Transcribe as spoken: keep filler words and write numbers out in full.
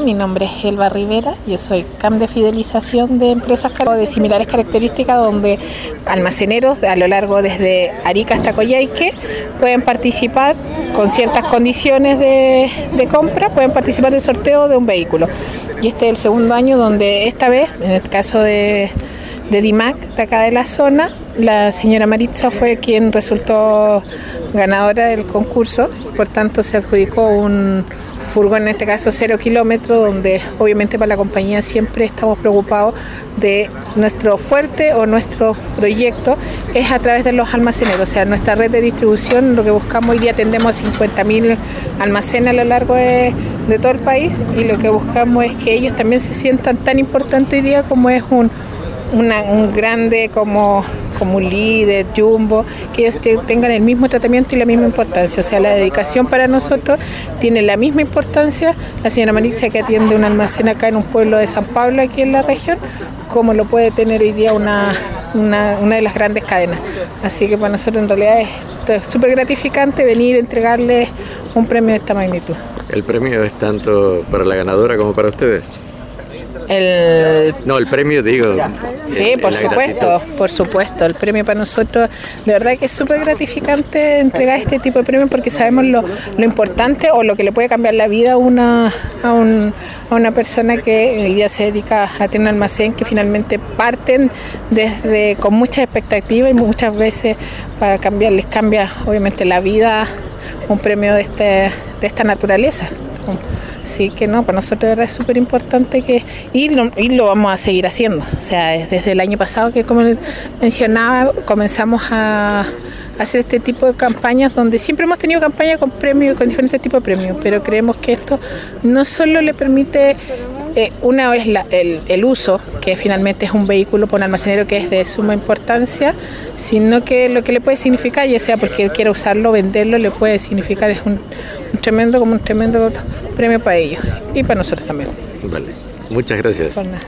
mi nombre es Elba Rivera, yo soy C A M de fidelización de empresas de similares características donde almaceneros a lo largo desde Arica hasta Coyhaique pueden participar con ciertas condiciones de, de compra, pueden participar del sorteo de un vehículo. Y este es el segundo año donde esta vez, en el caso de, de DIMAC, de acá de la zona, la señora Maritza fue quien resultó ganadora del concurso, por tanto se adjudicó un furgón, en este caso cero kilómetros, donde obviamente para la compañía siempre estamos preocupados de nuestro fuerte o nuestro proyecto es a través de los almaceneros, o sea, nuestra red de distribución, lo que buscamos hoy día atendemos a cincuenta mil almacenes a lo largo de, de todo el país y lo que buscamos es que ellos también se sientan tan importantes hoy día como es un, una, un grande como... como un líder, Jumbo, que ellos te, tengan el mismo tratamiento y la misma importancia. O sea, la dedicación para nosotros tiene la misma importancia, la señora Maritza que atiende un almacén acá en un pueblo de San Pablo, aquí en la región, como lo puede tener hoy día una, una, una de las grandes cadenas. Así que para nosotros en realidad es súper gratificante venir a entregarles un premio de esta magnitud. ¿El premio es tanto para la ganadora como para ustedes? El... No, el premio digo. Sí, en, por en supuesto, gratitud. por supuesto. El premio para nosotros, de verdad que es súper gratificante entregar este tipo de premios porque sabemos lo, lo importante o lo que le puede cambiar la vida a una, a, un, a una persona que hoy día se dedica a tener un almacén, que finalmente parten desde con muchas expectativas y muchas veces para cambiar, les cambia obviamente la vida un premio de, este, de esta naturaleza. Así que no, para nosotros de verdad es súper importante que y lo, y lo vamos a seguir haciendo. O sea, desde el año pasado que como mencionaba, comenzamos a hacer este tipo de campañas donde siempre hemos tenido campañas con premios, con diferentes tipos de premios, pero creemos que esto no solo le permite, eh, una es la, el, el uso, que finalmente es un vehículo para un almacenero que es de suma importancia, sino que lo que le puede significar, ya sea porque él quiera usarlo, venderlo, le puede significar es un, un tremendo, como un tremendo premio para ellos y para nosotros también. Vale, muchas gracias.